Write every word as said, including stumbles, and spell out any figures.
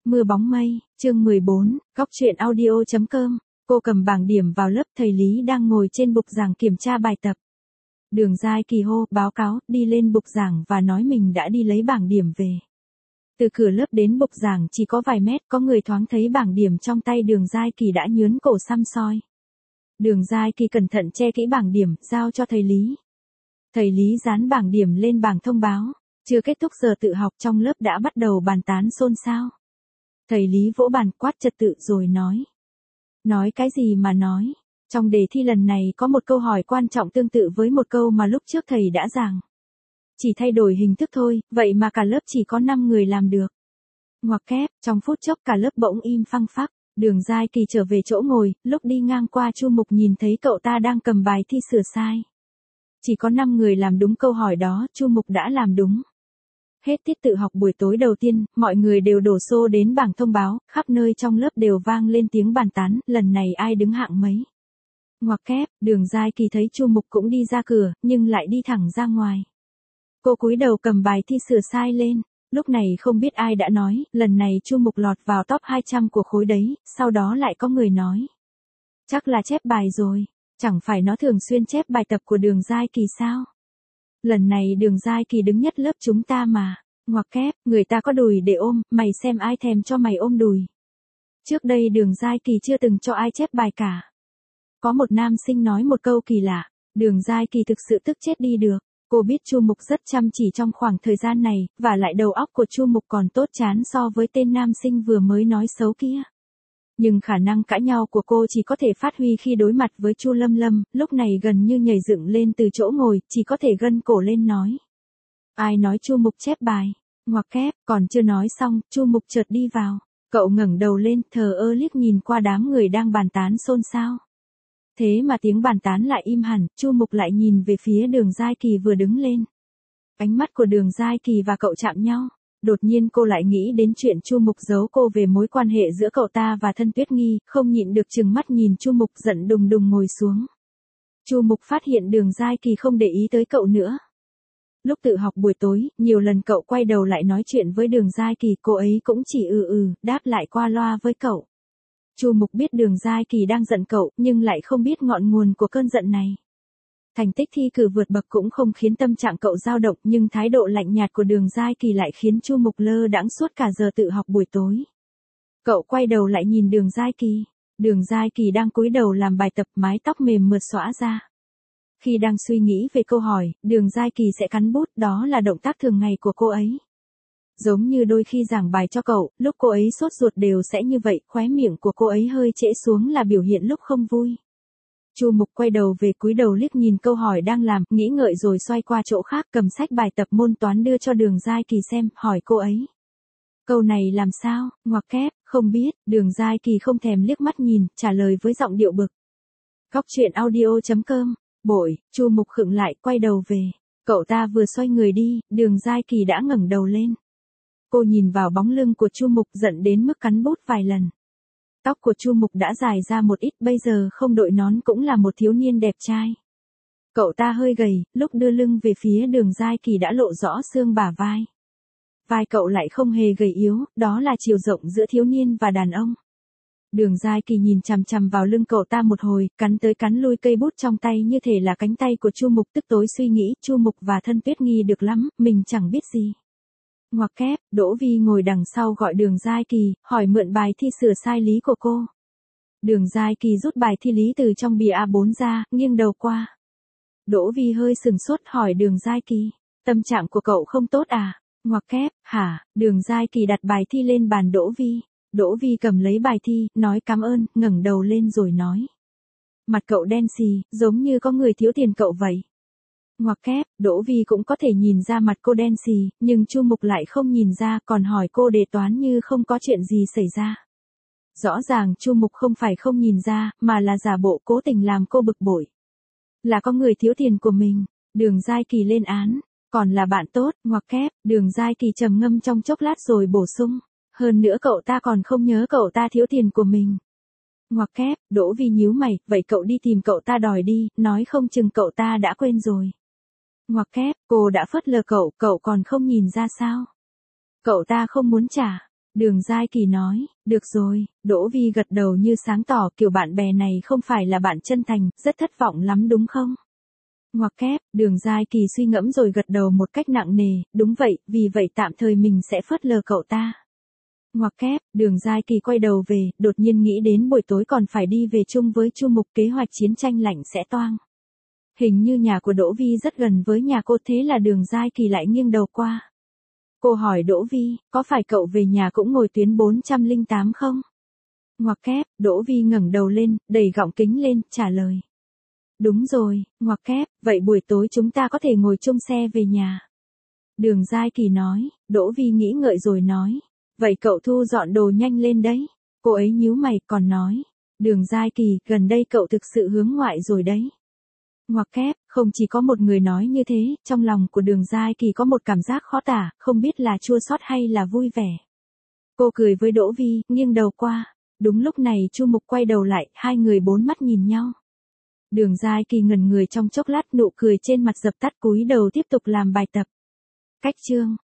Mưa bóng mây, chương mười bốn, Góc truyện audio chấm com. Cô cầm bảng điểm vào lớp, thầy Lý đang ngồi trên bục giảng kiểm tra bài tập. Đường Giai Kỳ hô, báo cáo, đi lên bục giảng và nói mình đã đi lấy bảng điểm về. Từ cửa lớp đến bục giảng chỉ có vài mét, có người thoáng thấy bảng điểm trong tay Đường Giai Kỳ đã nhướn cổ săm soi. Đường Giai Kỳ cẩn thận che kỹ bảng điểm, giao cho thầy Lý. Thầy Lý dán bảng điểm lên bảng thông báo. Chưa kết thúc giờ tự học, trong lớp đã bắt đầu bàn tán xôn xao. Thầy Lý vỗ bàn quát trật tự rồi nói. Nói cái gì mà nói? Trong đề thi lần này có một câu hỏi quan trọng tương tự với một câu mà lúc trước thầy đã giảng. Chỉ thay đổi hình thức thôi, vậy mà cả lớp chỉ có năm người làm được. Ngoặc kép, trong phút chốc cả lớp bỗng im phăng phắc. Đường Giai Kỳ trở về chỗ ngồi, lúc đi ngang qua Chu Mục nhìn thấy cậu ta đang cầm bài thi sửa sai. Chỉ có năm người làm đúng câu hỏi đó, Chu Mục đã làm đúng. Hết tiết tự học buổi tối đầu tiên, mọi người đều đổ xô đến bảng thông báo, khắp nơi trong lớp đều vang lên tiếng bàn tán, lần này ai đứng hạng mấy. Ngoặc kép, Đường Giai Kỳ thấy Chu Mục cũng đi ra cửa, nhưng lại đi thẳng ra ngoài. Cô cúi đầu cầm bài thi sửa sai lên, lúc này không biết ai đã nói, lần này Chu Mục lọt vào top hai trăm của khối đấy, sau đó lại có người nói. Chắc là chép bài rồi, chẳng phải nó thường xuyên chép bài tập của Đường Giai Kỳ sao? Lần này Đường Giai Kỳ đứng nhất lớp chúng ta mà. Ngoặc kép, người ta có đùi để ôm, mày xem ai thèm cho mày ôm đùi. Trước đây Đường Giai Kỳ chưa từng cho ai chép bài cả. Có một nam sinh nói một câu kỳ lạ, Đường Giai Kỳ thực sự tức chết đi được. Cô biết Chu Mục rất chăm chỉ trong khoảng thời gian này, và lại đầu óc của Chu Mục còn tốt chán so với tên nam sinh vừa mới nói xấu kia. Nhưng khả năng cãi nhau của cô chỉ có thể phát huy khi đối mặt với Chu Lâm Lâm, lúc này gần như nhảy dựng lên từ chỗ ngồi, chỉ có thể gân cổ lên nói. Ai nói Chu Mục chép bài? Ngoặc kép, còn chưa nói xong, Chu Mục chợt đi vào. Cậu ngẩng đầu lên, thờ ơ liếc nhìn qua đám người đang bàn tán xôn xao. Thế mà tiếng bàn tán lại im hẳn, Chu Mục lại nhìn về phía Đường Giai Kỳ vừa đứng lên. Ánh mắt của Đường Giai Kỳ và cậu chạm nhau. Đột nhiên cô lại nghĩ đến chuyện Chu Mục giấu cô về mối quan hệ giữa cậu ta và Thân Tuyết Nghi, không nhịn được trừng mắt nhìn Chu Mục giận đùng đùng ngồi xuống. Chu Mục phát hiện Đường Giai Kỳ không để ý tới cậu nữa. Lúc tự học buổi tối, nhiều lần cậu quay đầu lại nói chuyện với Đường Giai Kỳ, cô ấy cũng chỉ ừ ừ, đáp lại qua loa với cậu. Chu Mục biết Đường Giai Kỳ đang giận cậu, nhưng lại không biết ngọn nguồn của cơn giận này. Thành tích thi cử vượt bậc cũng không khiến tâm trạng cậu dao động, nhưng thái độ lạnh nhạt của Đường Giai Kỳ lại khiến Chu Mục lơ đãng suốt cả giờ tự học buổi tối. Cậu quay đầu lại nhìn Đường Giai Kỳ. Đường Giai Kỳ đang cúi đầu làm bài tập, mái tóc mềm mượt xõa ra. Khi đang suy nghĩ về câu hỏi, Đường Giai Kỳ sẽ cắn bút, đó là động tác thường ngày của cô ấy. Giống như đôi khi giảng bài cho cậu, lúc cô ấy sốt ruột đều sẽ như vậy, khóe miệng của cô ấy hơi trễ xuống là biểu hiện lúc không vui. Chu Mục quay đầu về cúi đầu liếc nhìn câu hỏi đang làm, nghĩ ngợi rồi xoay qua chỗ khác, cầm sách bài tập môn toán đưa cho Đường Giai Kỳ xem, hỏi cô ấy. Câu này làm sao? Ngoặc kép, không biết, Đường Giai Kỳ không thèm liếc mắt nhìn, trả lời với giọng điệu bực. Góc truyện audio chấm com. Bội, Chu Mục khựng lại, quay đầu về. Cậu ta vừa xoay người đi, Đường Giai Kỳ đã ngẩng đầu lên. Cô nhìn vào bóng lưng của Chu Mục, giận đến mức cắn bút vài lần. Tóc của Chu Mục đã dài ra một ít, bây giờ không đội nón cũng là một thiếu niên đẹp trai. Cậu ta hơi gầy, lúc đưa lưng về phía Đường Giai Kỳ đã lộ rõ xương bả vai. Vai cậu lại không hề gầy yếu, đó là chiều rộng giữa thiếu niên và đàn ông. Đường Giai Kỳ nhìn chằm chằm vào lưng cậu ta một hồi, cắn tới cắn lui cây bút trong tay như thể là cánh tay của Chu Mục, tức tối suy nghĩ, Chu Mục và Thân Tuyết Nghi được lắm, mình chẳng biết gì. Ngoặc kép, Đỗ Vi ngồi đằng sau gọi Đường Giai Kỳ, hỏi mượn bài thi sửa sai lý của cô. Đường Giai Kỳ rút bài thi lý từ trong bìa A bốn ra, nghiêng đầu qua. Đỗ Vi hơi sừng sốt hỏi Đường Giai Kỳ, tâm trạng của cậu không tốt à? Ngoặc kép, hả? Đường Giai Kỳ đặt bài thi lên bàn Đỗ Vi. Đỗ Vi cầm lấy bài thi, nói cảm ơn, ngẩng đầu lên rồi nói. Mặt cậu đen xì, giống như có người thiếu tiền cậu vậy. Ngoặc kép, Đỗ Vi cũng có thể nhìn ra mặt cô đen xì, nhưng Chu Mục lại không nhìn ra, còn hỏi cô đề toán như không có chuyện gì xảy ra. Rõ ràng Chu Mục không phải không nhìn ra, mà là giả bộ cố tình làm cô bực bội. Là có người thiếu tiền của mình, Đường Giai Kỳ lên án, còn là bạn tốt, ngoặc kép, Đường Giai Kỳ trầm ngâm trong chốc lát rồi bổ sung. Hơn nữa cậu ta còn không nhớ cậu ta thiếu tiền của mình. Ngoặc kép, Đỗ Vi nhíu mày, vậy cậu đi tìm cậu ta đòi đi, nói không chừng cậu ta đã quên rồi. Ngoặc kép, cô đã phớt lờ cậu, cậu còn không nhìn ra sao? Cậu ta không muốn trả. Đường Giai Kỳ nói, được rồi, Đỗ Vi gật đầu như sáng tỏ, kiểu bạn bè này không phải là bạn chân thành, rất thất vọng lắm đúng không? Ngoặc kép, Đường Giai Kỳ suy ngẫm rồi gật đầu một cách nặng nề, đúng vậy, vì vậy tạm thời mình sẽ phớt lờ cậu ta. Ngoặc kép, Đường Giai Kỳ quay đầu về, đột nhiên nghĩ đến buổi tối còn phải đi về chung với Chu Mục, kế hoạch chiến tranh lạnh sẽ toang. Hình như nhà của Đỗ Vi rất gần với nhà cô, thế là Đường Giai Kỳ lại nghiêng đầu qua. Cô hỏi Đỗ Vi, có phải cậu về nhà cũng ngồi tuyến bốn trăm lẻ tám không? Ngoặc kép, Đỗ Vi ngẩng đầu lên, đẩy gọng kính lên, trả lời. Đúng rồi, ngoặc kép, vậy buổi tối chúng ta có thể ngồi chung xe về nhà. Đường Giai Kỳ nói, Đỗ Vi nghĩ ngợi rồi nói. Vậy cậu thu dọn đồ nhanh lên đấy. Cô ấy nhíu mày còn nói. Đường Giai Kỳ, gần đây cậu thực sự hướng ngoại rồi đấy. Ngoặc kép, không chỉ có một người nói như thế, trong lòng của Đường Giai Kỳ có một cảm giác khó tả, không biết là chua xót hay là vui vẻ. Cô cười với Đỗ Vi, nghiêng đầu qua. Đúng lúc này Chu Mục quay đầu lại, hai người bốn mắt nhìn nhau. Đường Giai Kỳ ngẩn người trong chốc lát, nụ cười trên mặt dập tắt, cúi đầu tiếp tục làm bài tập. Cách chương